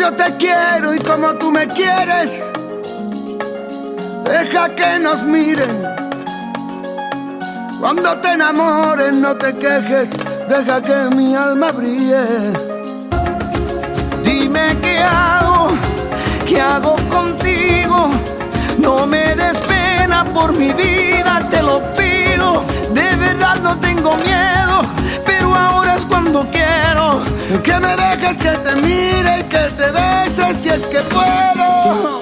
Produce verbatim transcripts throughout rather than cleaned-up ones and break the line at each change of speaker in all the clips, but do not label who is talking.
yo te quiero y como tú me quieres. Deja que nos miren. Cuando te enamores no te quejes, deja que mi alma brille.
Dime qué hago, qué hago contigo. No me des pena por mi vida, te lo pido. De verdad no tengo miedo, pero ahora es cuando quiero.
Que me dejes que te mire y que te beses si es que puedo.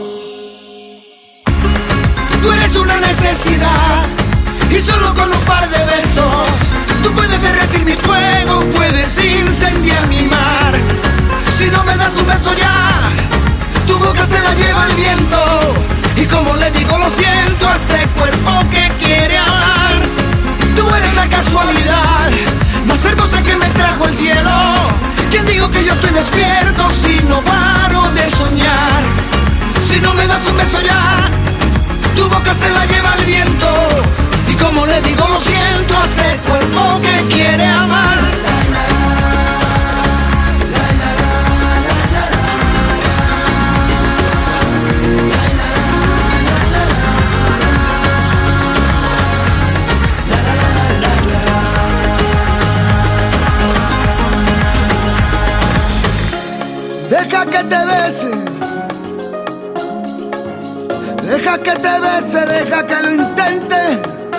Tú eres una necesidad y solo con un par de besos tú puedes derretir mi fuego, puedes incendiar mi mar. Si no me das un beso ya, tu boca se la lleva el viento. Y como le digo lo siento a este cuerpo que quiere amar. Tú eres la casualidad más hermosa que me trajo el cielo. ¿Quién digo que yo estoy despierto si no paro de soñar? Si no me das un beso ya, tu boca se la lleva el viento. Y como le digo lo siento a este cuerpo que quiere amar.
Deja que te bese, deja que te bese, deja que lo intente,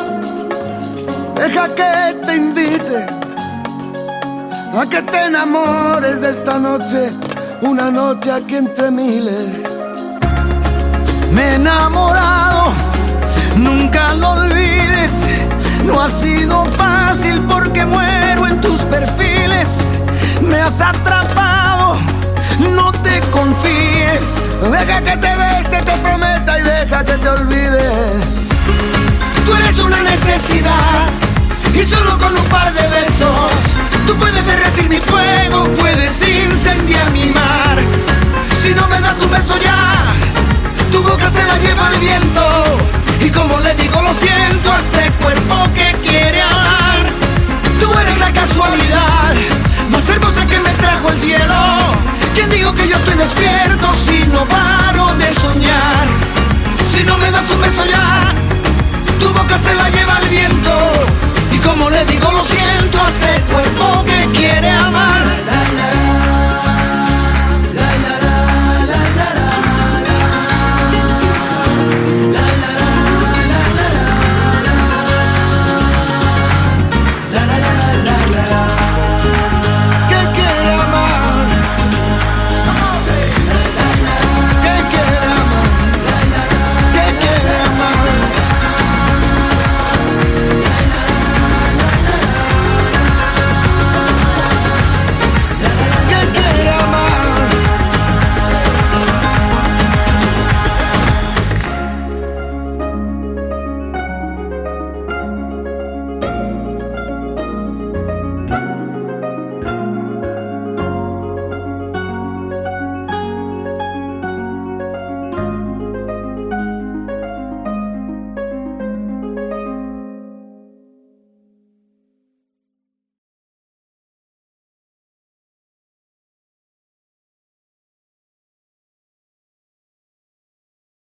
deja que te invite a que te enamores de esta noche, una noche aquí entre miles.
Me he enamorado, nunca lo olvides. No ha sido fácil porque muero en tus perfiles. Me has atrapado, no te confíes.
Deja que te bese, te prometa y deja que te olvide.
Tú eres una necesidad y solo con un par de besos tú puedes derretir mi fuego, puedes incendiar mi mar. Si no me das un beso ya, tu boca se la lleva el viento. Y como le digo lo siento